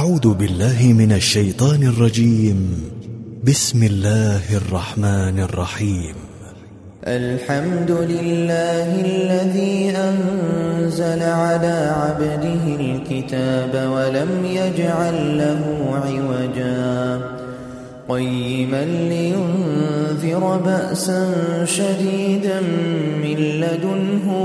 أعوذ بالله من الشيطان الرجيم. بسم الله الرحمن الرحيم. الحمد لله الذي أنزل على عبده الكتاب ولم يجعل له عوجا قيما لينذر بأسا شديدا من لدنه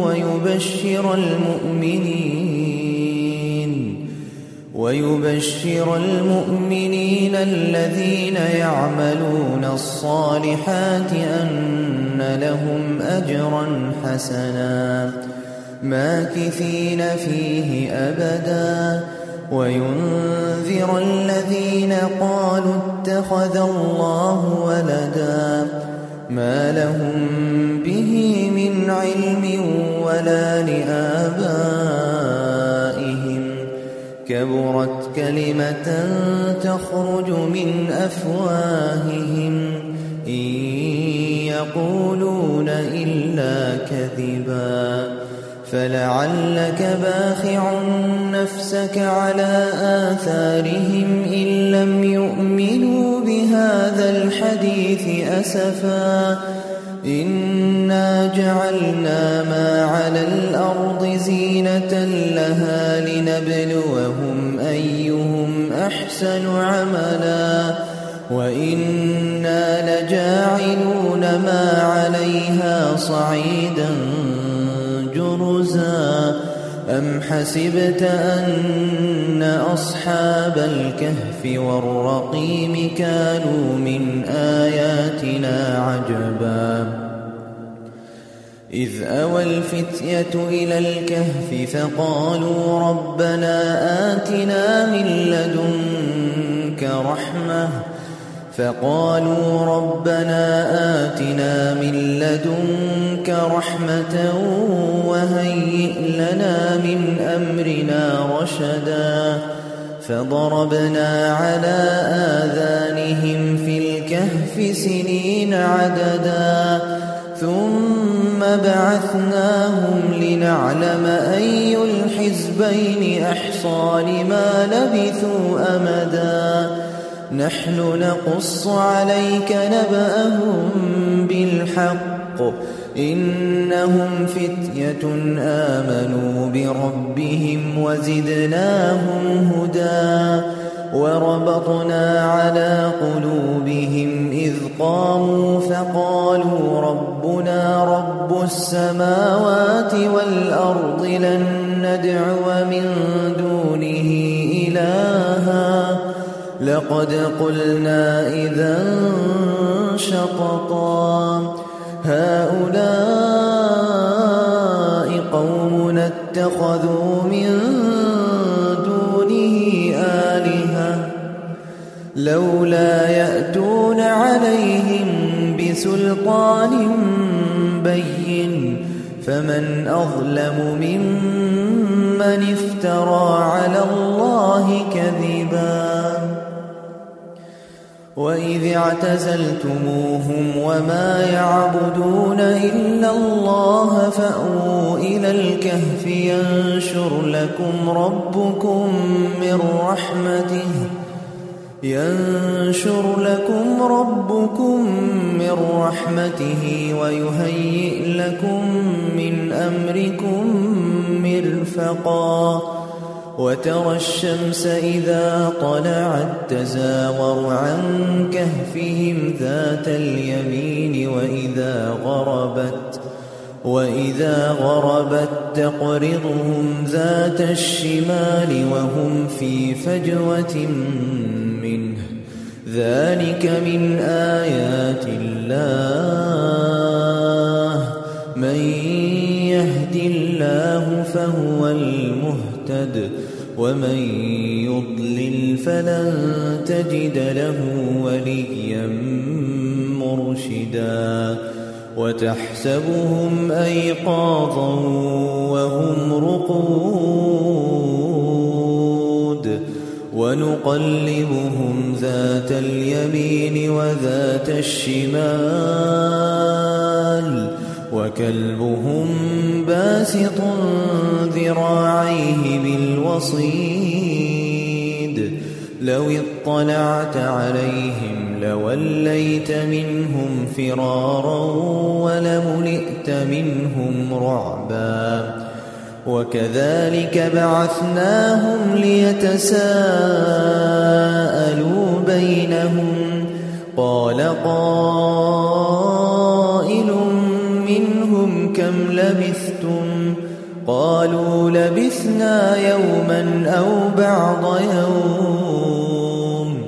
ويبشر المؤمنين الذين يعملون الصالحات أن لهم أجرا حسنا ماكثين فيه أبدا وينذر الذين قالوا اتخذ الله ولدا ما لهم به من علم ولا لآبائهم كبرت كلمة تخرج من أفواههم إن يقولون إلا كذبا فلعلك باخع نفسك على آثارهم إن لم يؤمنوا بهذا الحديث أسفا إنا جعلنا ما على الأرض زينة لها لنبلوهم أيهم أحسن عملا وإنا لجاعلون ما عليها صعيدا جرزا أم حسبت أن أصحاب الكهف والرقيم كانوا من آياتنا عجبا إذ أوى الفتية إلى الكهف فقالوا ربنا آتنا من لدنك رحمة وهيئ لنا من أمرنا رشدا فضربنا على آذانهم في الكهف سنين عددا ثم بعثناهم لنعلم أي الحزبين أحصى لما لبثوا أمدا نحن نقص عليك نبأهم بالحق إنهم فتية آمنوا بربهم وزدناهم هدى وربطنا على قلوبهم إذ قاموا فقالوا ربنا رب السماوات والأرض لن ندعو من دونه إلها لقد قلنا إذا شططا هؤلاء قوم اتخذوا من دونه آلهة لولا يأتون عليهم بسلطان بين فمن أظلم ممن افترى على الله كذبا وإذ اعتزلتموهم وما يعبدون إلا الله فأووا إلى الكهف ينشر لكم ربكم من رحمته ويهيئ لكم من أمركم مرفقا وترى الشمس إذا طلعت تزاور عن كهفهم ذات اليمين وإذا غربت تقرضهم ذات الشمال وهم في فجوة منه ذلك من آيات الله من يهد الله فهو المهتد ومن يضلل فلن تجد له وليا مرشدا وتحسبهم أيقاظا وهم رقود ونقلبهم ذات اليمين وذات الشمال وكلبهم باسط ذراعيه بالوصيد لو اطلعت عليهم لوليت منهم فرارا ولملئت منهم رعبا وكذلك بعثناهم ليتساءلوا بينهم قال قائل منهم كم لبثتم قالوا لبثنا يوما أو بعض يوم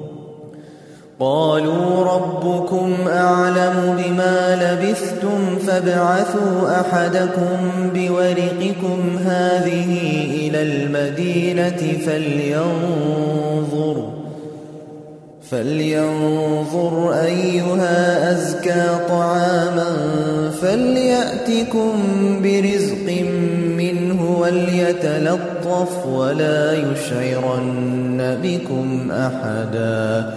قالوا ربكم أعلم بما لبثتم فابعثوا أحدكم بورقكم هذه إلى المدينة فلينظر أيها أزكى طعاما فليأتكم برزق منه وليتلطف ولا يشعرن بكم أحدا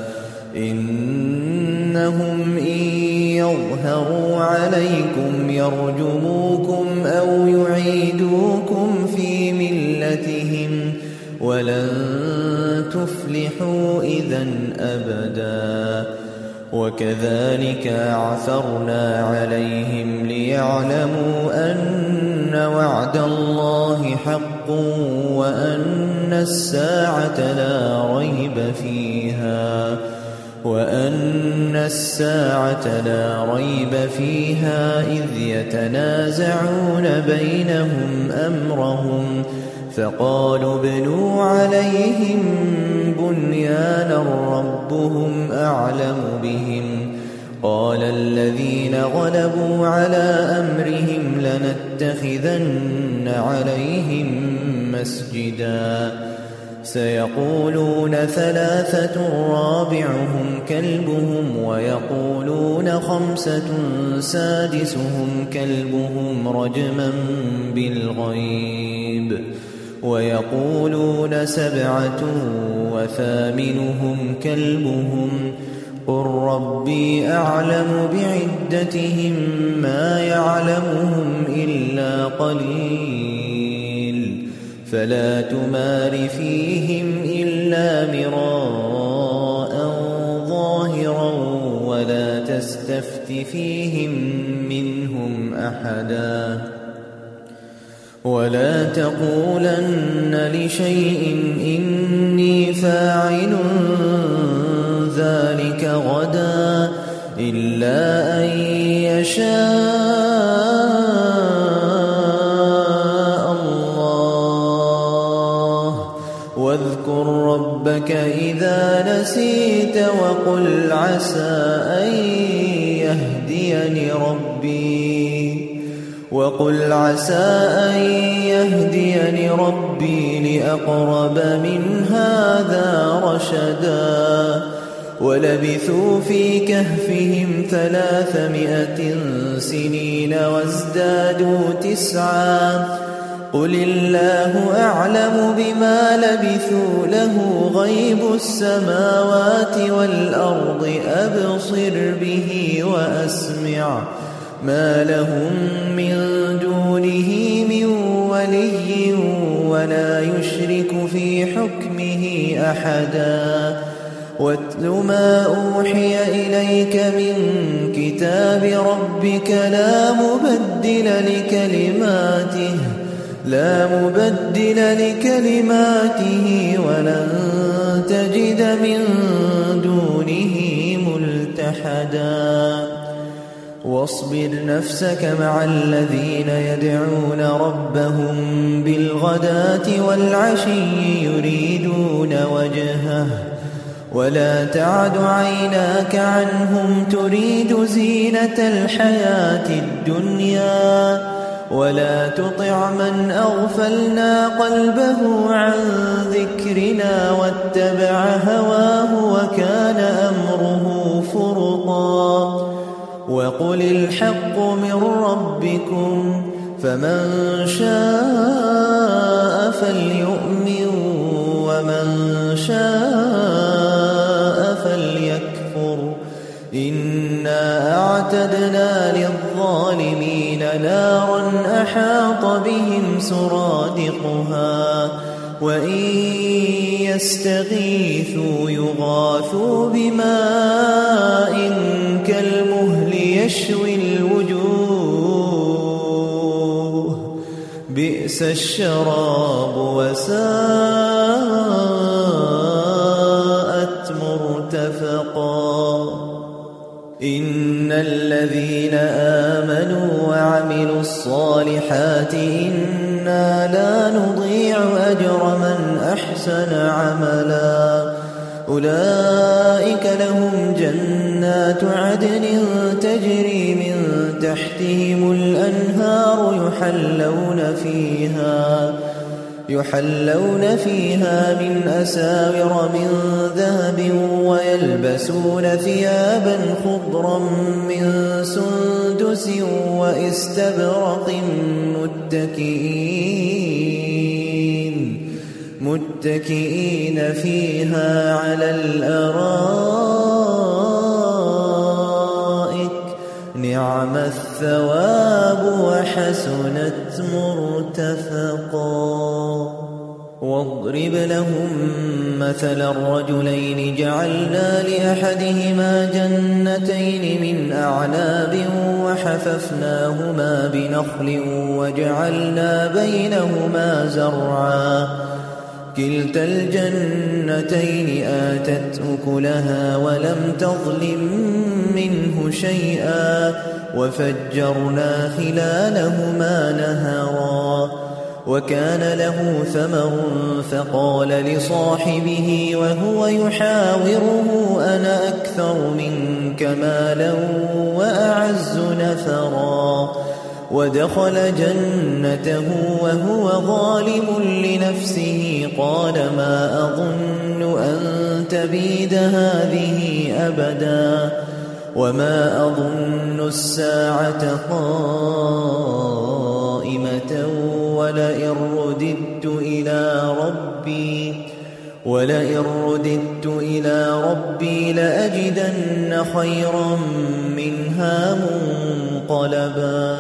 إنهم إن يظهروا عليكم يرجموكم أو يعيدوكم في ملتهم ولن تفلحوا إذن أبدا وكذلك عثرنا عليهم ليعلموا أن وعد الله حق وأن الساعة لا ريب فيها إذ يتنازعون بينهم أمرهم فقالوا ابنوا عليهم بنيانا ربهم أعلم بهم قال الذين غلبوا على أمرهم لنتخذن عليهم مسجدا سيقولون ثلاثة رابعهم كلبهم ويقولون خمسة سادسهم كلبهم رجما بالغيب ويقولون سبعة وثامنهم كلبهم قل ربي أعلم بعدتهم ما يعلمهم إلا قليل فلا تمار فيهم إلا مراء ظاهرا ولا تستفت فيهم منهم أحدا ولا تقولن لشيء إني فاعل ذلك غدا إلا أن يشاء الله واذكر ربك إذا نسيت وقل عسى أن يهديني ربي لأقرب من هذا رشدا ولبثوا في كهفهم 300 سنين وازدادوا 9 قل الله أعلم بما لبثوا له غيب السماوات والأرض أبصر به وأسمع ما لهم من دونه من ولي ولا يشرك في حكمه أحدا واتل ما أوحي إليك من كتاب ربك لا مبدل لكلماته ولن تجد من دونه ملتحدا واصبر نفسك مع الذين يدعون ربهم بالغداة والعشي يريدون وجهه ولا تعد عيناك عنهم تريد زينة الحياة الدنيا ولا تطع من أغفلنا قلبه عن ذكرنا واتبع هواه وكان أمره فرطا وقل الحق من ربكم فمن شاء فليؤمن ومن شاء فليكفر إنا أعتدنا للظالمين نارا أحاط بهم سرادقها وإن يستغيثوا يغاثوا بماء كالمهل يشوي الوجوه بئس الشراب وساءت مرتفقا إن الذين آمنوا وعملوا الصالحات إنا لا نضيع أجر من أحسن عملا أولئك لهم جنات عدن تجري من تحتهم الأنهار يحلون فيها من أساور من ذهب ويلبسون ثيابا خضرا من سندس وإستبرق متكئين فيها على الأرائك نعم الثواب وحسنت مرتفقا واضرب لهم مثل الرجلين جعلنا لأحدهما جنتين من أعناب وحففناهما بنخل وجعلنا بينهما زرعا كلتا الجنتين آتت أكلها ولم تظلم منه شيئا وفجرنا خلالهما نهرا وكان له ثمر فقال لصاحبه وهو يحاوره أنا أكثر منك مالا وأعز نفرا ودخل جنته وهو ظالم لنفسه قال ما أظن أن تبيد هذه أبدا وما أظن الساعة قائمة ولئن رددت إلى ربي لأجدن خيرا منها منقلبا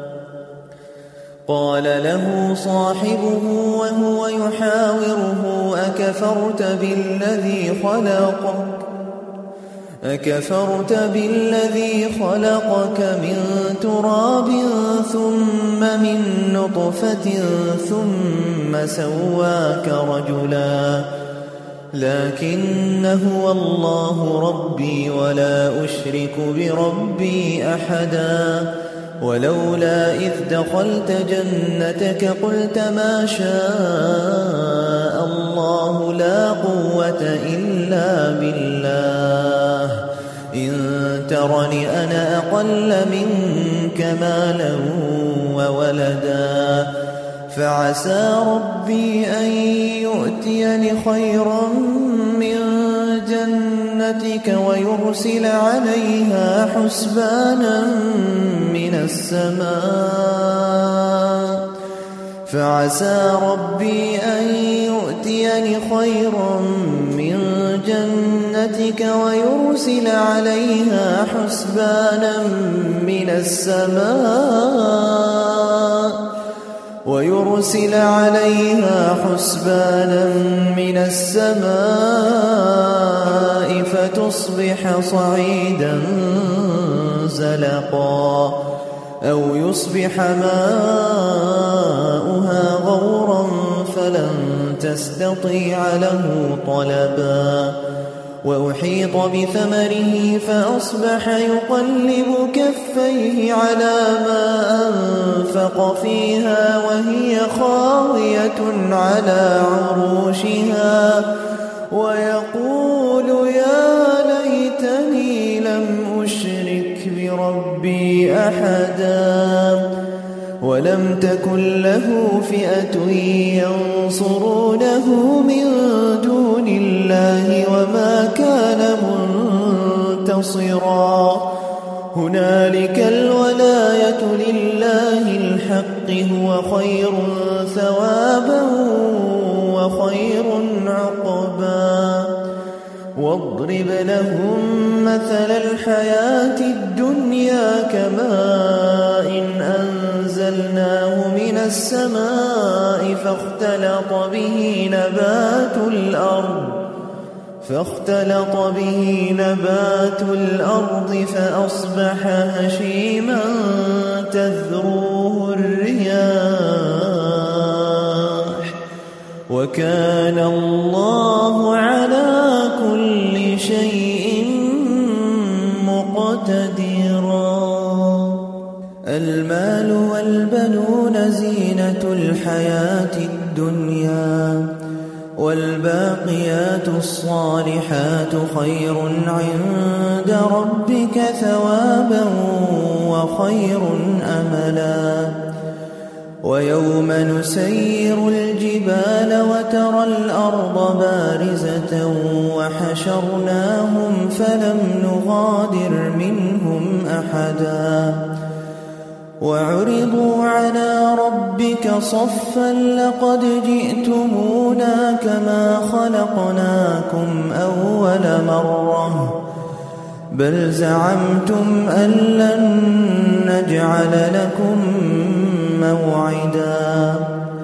قال له صاحبه وهو يحاوره أكفرت بالذي خلقك من تراب ثم من نطفة ثم سواك رجلا لكن هو الله ربي ولا أشرك بربي أحدا ولولا إذ دخلت جنتك قلت ما شاء الله لا قوة إلا بالله إن ترني أنا أقل منك مالا وولدا فعسى ربي أن يؤتيني خيرا من جنتك ويرسل عليها حسبانا من السماء فعسى ربي أن يؤتيني خيرا من جنتك ويرسل عليها حسبانا من السماء فتصبح صعيدا زلقا أو يصبح ماؤها غورا فلن تستطيع له طلبا وأحيط بثمره فأصبح يقلب كفيه على ما أنفق فيها وهي خاوية على عروشها ويقول يا ليتني لم أشرك بربي أحدا ولم تكن له فئة ينصرونه من دون الله وما كان منتصرا هنالك الولاية لله الحق هو خير ثوابا وخير عقبا واضرب لهم مثل الحياة الدنيا كماء أنزلناه من السماء فاختلط به نبات الأرض فأصبح هشيما تذروه الرياح وكان الله على كل شيء مقتدرا. المال والبنون زينة الحياة الدنيا والباقيات الصالحات خير عند ربك ثوابا وخير أملا. ويوم نسير الجبال وترى الأرض بارزة وحشرناهم فلم نغادر منهم أحدا وعرضوا على ربك صفا لقد جئتمونا كما خلقناكم أول مرة بل زعمتم أن لن نجعل لكم موعدا.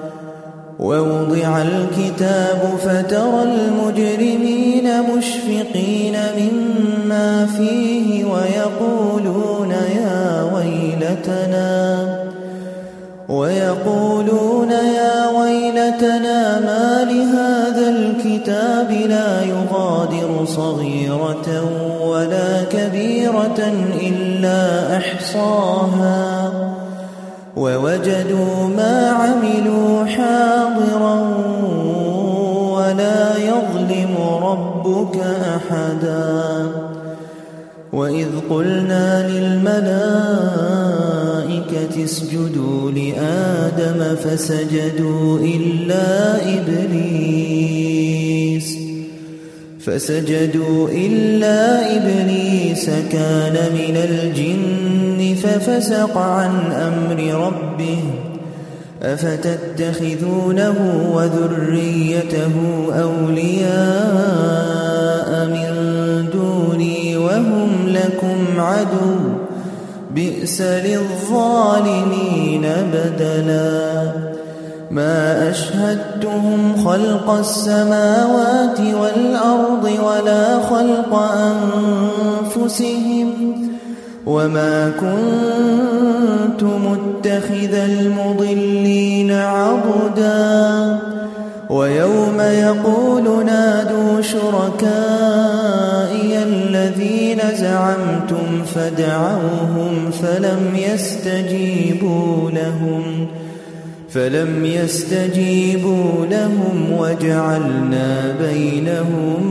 ووضع الكتاب فترى المجرمين مشفقين مما فيه ويقولون يا ويلتنا ما لهذا الكتاب لا يغادر صغيرة ولا كبيرة إلا أحصاها ووجدوا ما عملوا حاضرا ولا يظلم ربك أحدا. وإذ قلنا للملائكة اسجدوا لآدم فسجدوا إلا إبليس كان من الجن ففسق عن أمر ربه أفتتخذونه وذريته أولياء من دوني وهم لكم عدو بئس للظالمين بدلا. ما أشهدتهم خلق السماوات والأرض ولا خلق أنفسهم وما كنت متخذ المضلين عضدا. ويوم يقول نادوا شركائي الذين زعمتم فدعوهم فلم يستجيبوا لهم وجعلنا بينهم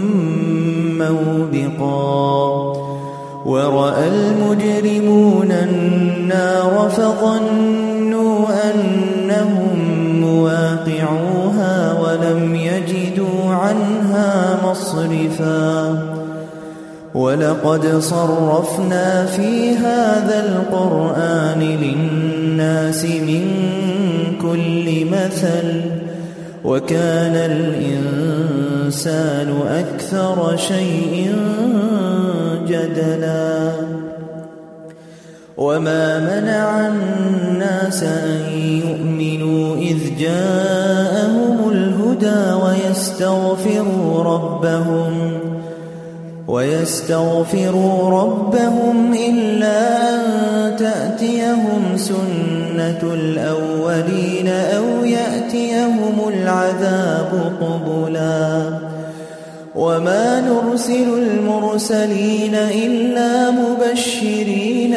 موبقا. ورأى المجرمون النار فظنوا أنهم مواقعوها ولم يجدوا عنها مصرفا. ولقد صرفنا في هذا القرآن للناس من كل مثل وكان الإنسان أكثر شيء جدلا. وما منع الناس أن يؤمنوا إذ جاءهم الهدى ويستغفروا ربهم إلا أن تأتيهم سنة الأولين أو يأتيهم العذاب قبلا. وما نرسل المرسلين إلا مبشرين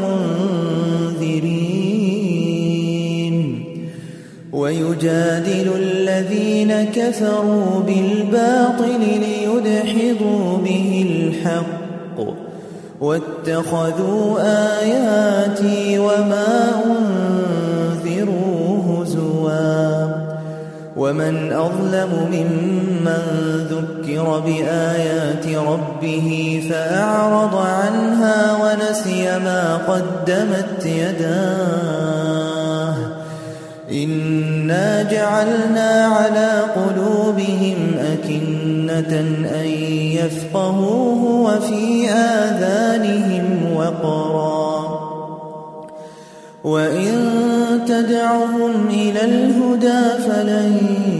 ومنذرين ويجادل الذين كفروا بالباطل ليدحضوا به الحق واتخذوا آياتي وما أنذروا هزوا. ومن أظلم ممن ذكر بآيات ربه فأعرض عنها ونسي ما قدمت يداه إنا جعلنا على قلوبهم أكنة أن يفقهوه وفي آذانهم وإن تدعهم إلى الهدى فلن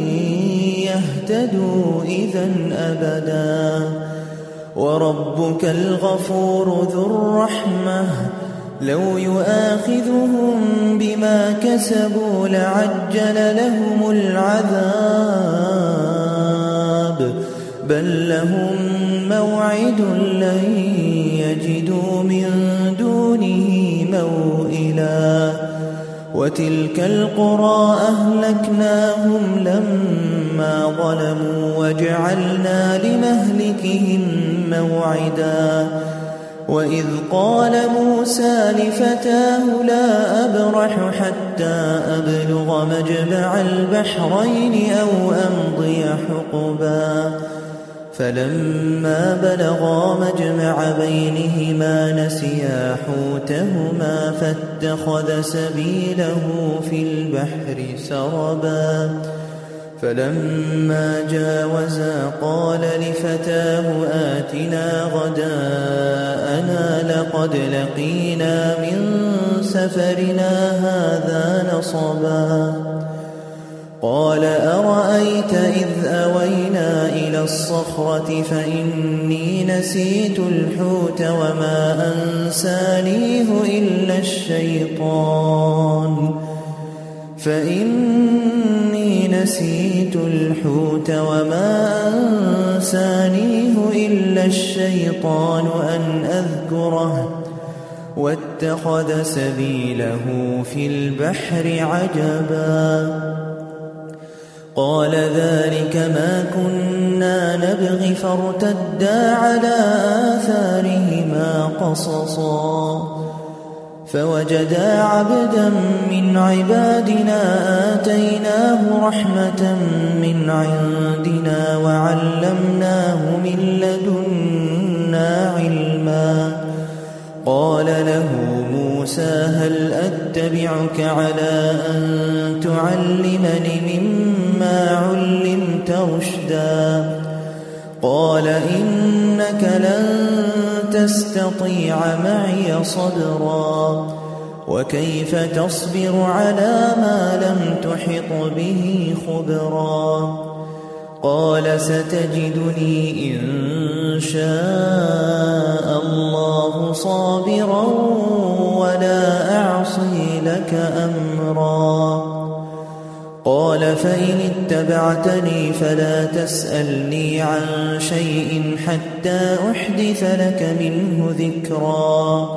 يهتدوا إذا أبدا وربك الغفور ذو الرحمة لو يؤاخذهم بما كسبوا لعجل لهم العذاب بل لهم موعد لن يجدوا من دونه موئلا وتلك القرى أهلكناهم لما ظلموا وجعلنا لمهلكهم موعدا وإذ قال موسى لفتاه لا أبرح حتى أبلغ مجمع البحرين أو أمضي حقبا فلما بلغا مجمع بينهما نسيا حوتهما فاتخذ سبيله في البحر سربا فلما جاوزا قال لفتاه آتنا غداءنا لقد لقينا من سفرنا هذا نصبا قال أرأيت إذ أوينا إلى الصخرة فإني نسيت الحوت وما أنسانيه إلا الشيطان أن أذكره واتخذ سبيله في البحر عجبا قال ذلك ما كنا نبغي فارتدا على آثارهما قصصا فوجدا عبدا من عبادنا آتيناه رحمة من عندنا وعلمناه من لدنا علما قال له موسى هل أتبعك على أن تعلمني مما علمت رشدا قال إنك لن تستطيع معي صبرا وكيف تصبر على ما لم تحط به خبرا قال ستجدني إن شاء الله صابرا ولا أعصي لك أمرا قال فإن اتبعتني فلا تسألني عن شيء حتى أحدث لك منه ذكرا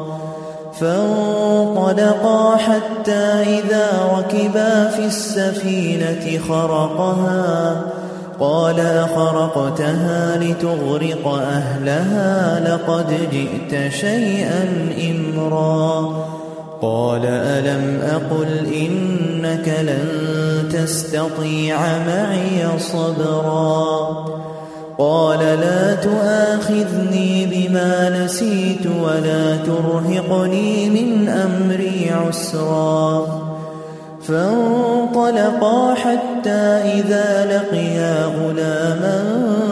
فانطلقا حتى إذا ركبا في السفينة خرقها قال أخرقتها لتغرق أهلها لقد جئت شيئا إمرا قال ألم أقل إنك لن تستطيع معي صبرا قال لا تؤاخذني بما نسيت ولا ترهقني من أمري عسرا فانطلقا حتى إذا لقيا غلاما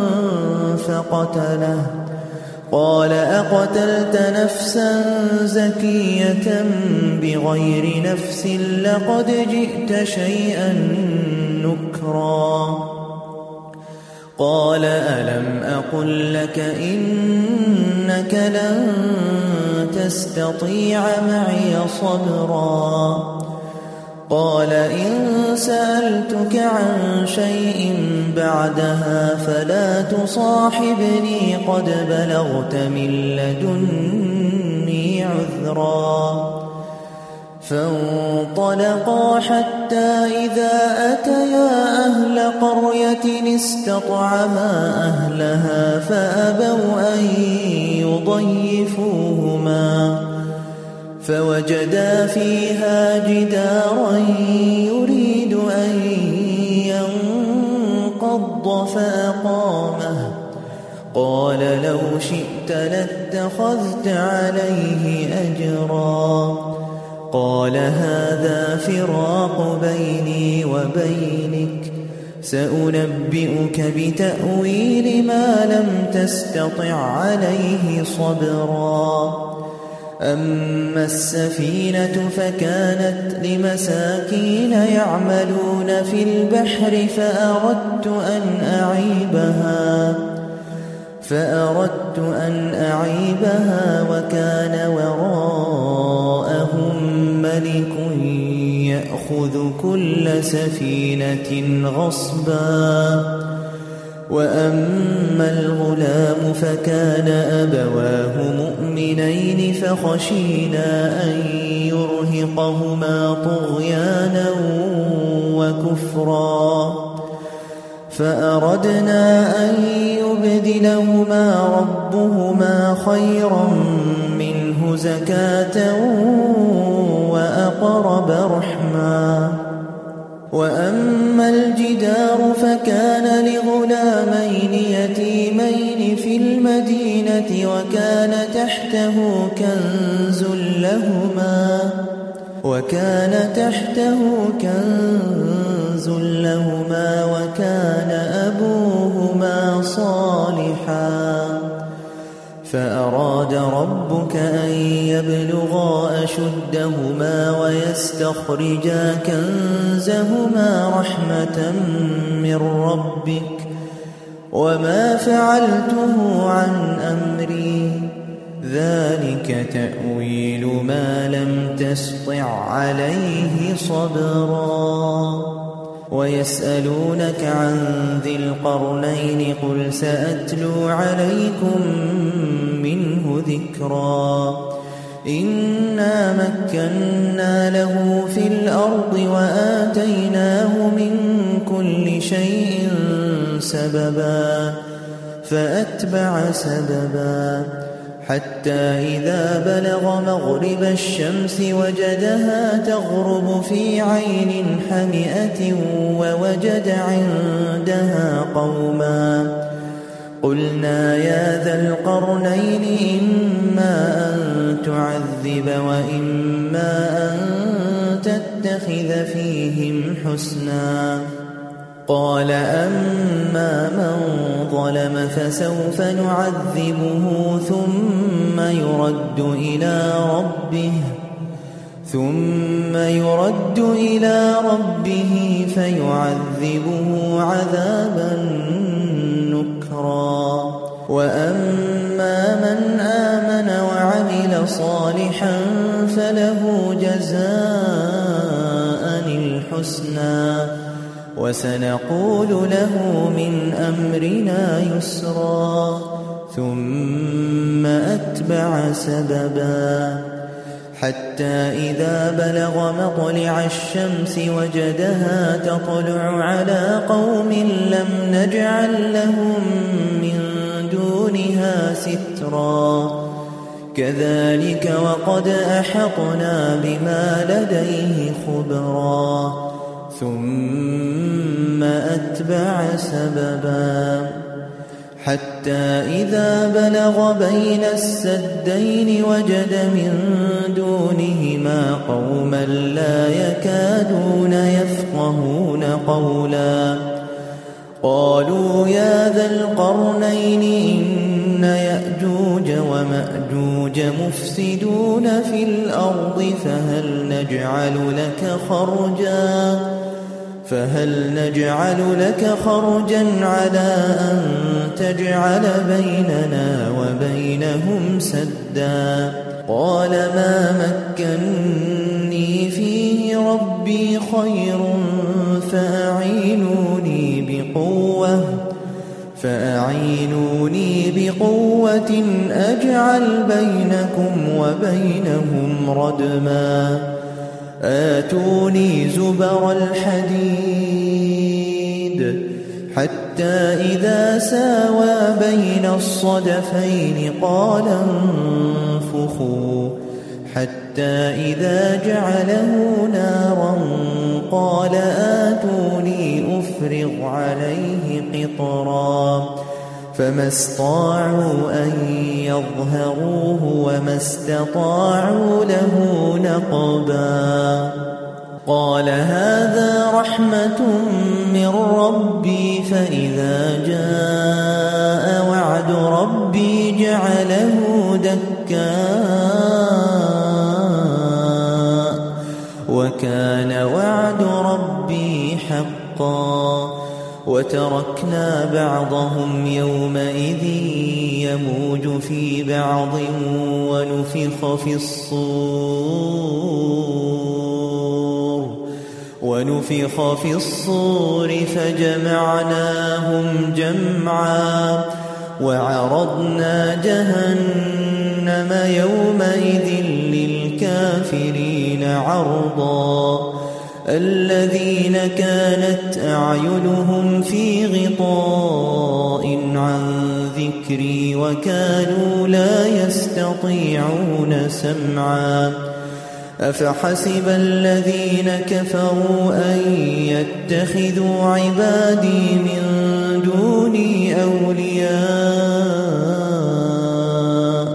فقتله قال أقتلت نفسا زكية بغير نفس لقد جئت شيئا نكرا قال ألم أقل لك إنك لن تستطيع معي صبرا قال إن سألتك عن شيء بعدها فلا تصاحبني قد بلغت من لدني عذرا فانطلقا حتى إذا أتيا أهل قرية استطعما أهلها فأبوا أن يضيفوهما فوجدا فيها جدارا يريد أن ينقض فأقامه قال لو شئت لاتخذت عليه أجرا قال هذا فراق بيني وبينك سأنبئك بتأويل ما لم تستطع عليه صبرا أما السفينة فكانت لمساكين يعملون في البحر فأردت أن أعيبها وكان وراءهم ملك يأخذ كل سفينة غصبا. وأما الغلام فكان أبواه مؤمنين فخشينا أن يرهقهما طغيانا وكفرا، فأردنا أن يبدلهما ربهما خيرا منه زكاة وأقرب رحما. وأما الجدار فكان لغلامين يتيمين في المدينة وكان تحته كنز لهما وكان أبوهما صالحا، فأراد ربك أن يبلغا أشدهما ويستخرجا كنزهما رحمة من ربك وما فعلته عن أمري ذلك تأويل ما لم تسطع عليه صبرا. ويسألونك عن ذي القرنين قل سأتلو عليكم منه ذكرا. إنا مكنا له في الأرض وآتيناه من كل شيء سببا فأتبع سببا حتى إذا بلغ مغرب الشمس وجدها تغرب في عين حمئة ووجد عندها قوما. قلنا يا ذا القرنين إما أن تعذب وإما أن تتخذ فيهم حسنا. قال أما من ظلم فسوف نعذبه ثم يرد إلى ربه فيعذبه عذابا نكرا. وأما من آمن وعمل صالحا فله جزاء الحسنى وسنقول له من أمرنا يسرا. ثم أتبع سببا حتى إذا بلغ مطلع الشمس وجدها تطلع على قوم لم نجعل لهم من دونها سترا. كذلك وقد أحطنا بما لديه خبرا. ثم أتبع سببا حتى إذا بلغ بين السدين وجد من دونهما قوما لا يكادون يفقهون قولا. قالوا يا ذا القرنين إن يأجوج ومأجوج مفسدون في الأرض فهل نجعل لك خرجا على أن تجعل بيننا وبينهم سدا. قال ما مكني فيه ربي خير فأعينوني بقوة أجعل بينكم وبينهم ردما. آتوني زبر الحديد حتى إذا ساوى بين الصدفين قال انفخوا حتى إذا جعله نارا قال آتوني أفرغ عليه قطرا. فما استطاعوا أن يظهروه وما استطاعوا له نقبا. قال هذا رحمة من ربي فإذا جاء وعد ربي جعله دكاء وكان وعد ربي حقا وتركنا بعضهم يومئذ يموج في بعض ونفخ في الصور فجمعناهم جمعا وعرضنا جهنم يومئذ للكافرين عرضا الذين كانت أعينهم في غطاء عن ذكري وكانوا لا يستطيعون سمعا أفحسب الذين كفروا أن يتخذوا عبادي من دوني أولياء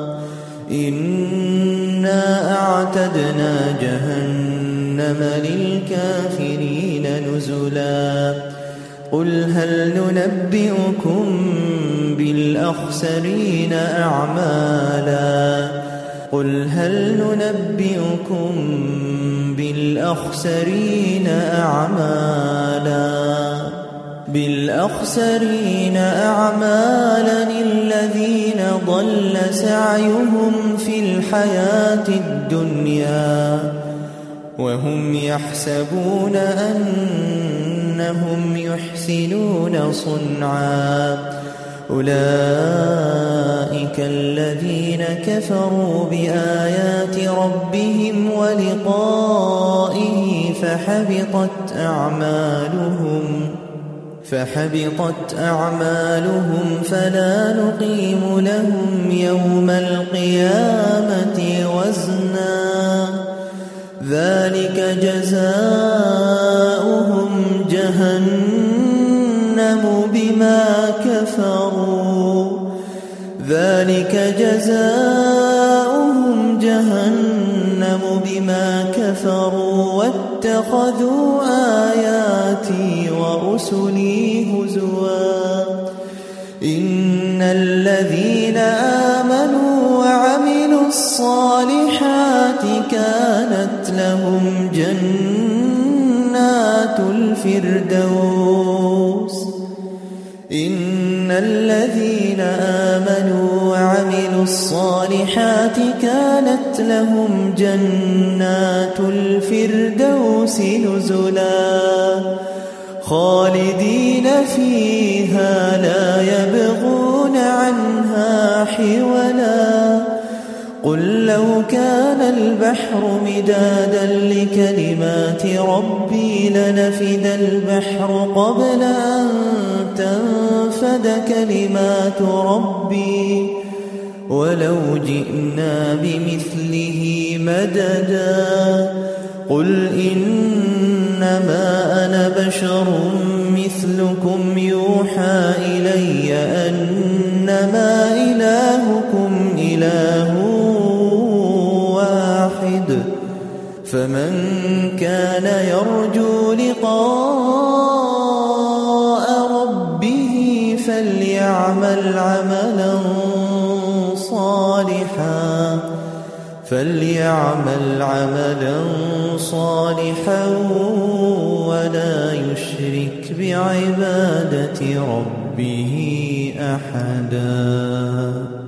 إنا أعتدنا جهنم للكافرين نزلا قل هل ننبئكم بالأخسرين أعمالا قل هل ننبئكم بالأخسرين أعمالا الذين ضل سعيهم في الحياة الدنيا وهم يحسبون أنهم يحسنون صنعا أولئك الذين كفروا بآيات ربهم ولقائه فحبطت أعمالهم فلا نقيم لهم يوم القيامة وزنا ذلك جزاؤهم جهنم بما كفروا واتخذوا آياتي ورسلي هزوا إن الذين آمنوا وعملوا الصالحات كانت لهم جنات الفردوس إن الذين آمنوا وعملوا الصالحات كانت لهم جنات الفردوس نزلا خالدين فيها لا يبغون عنها حولا قل لو كان البحر مدادا لكلمات ربي لنفد البحر قبل أن تنفد كلمات ربي ولو جئنا بمثله مددا قل إنما أنا بشر مثلكم يوحى إلي أنما إلهكم إله واحد فمن كان يرجو لقاء ربه فليعمل عملا صالحا ولا يشرك بعبادة ربه أحدا.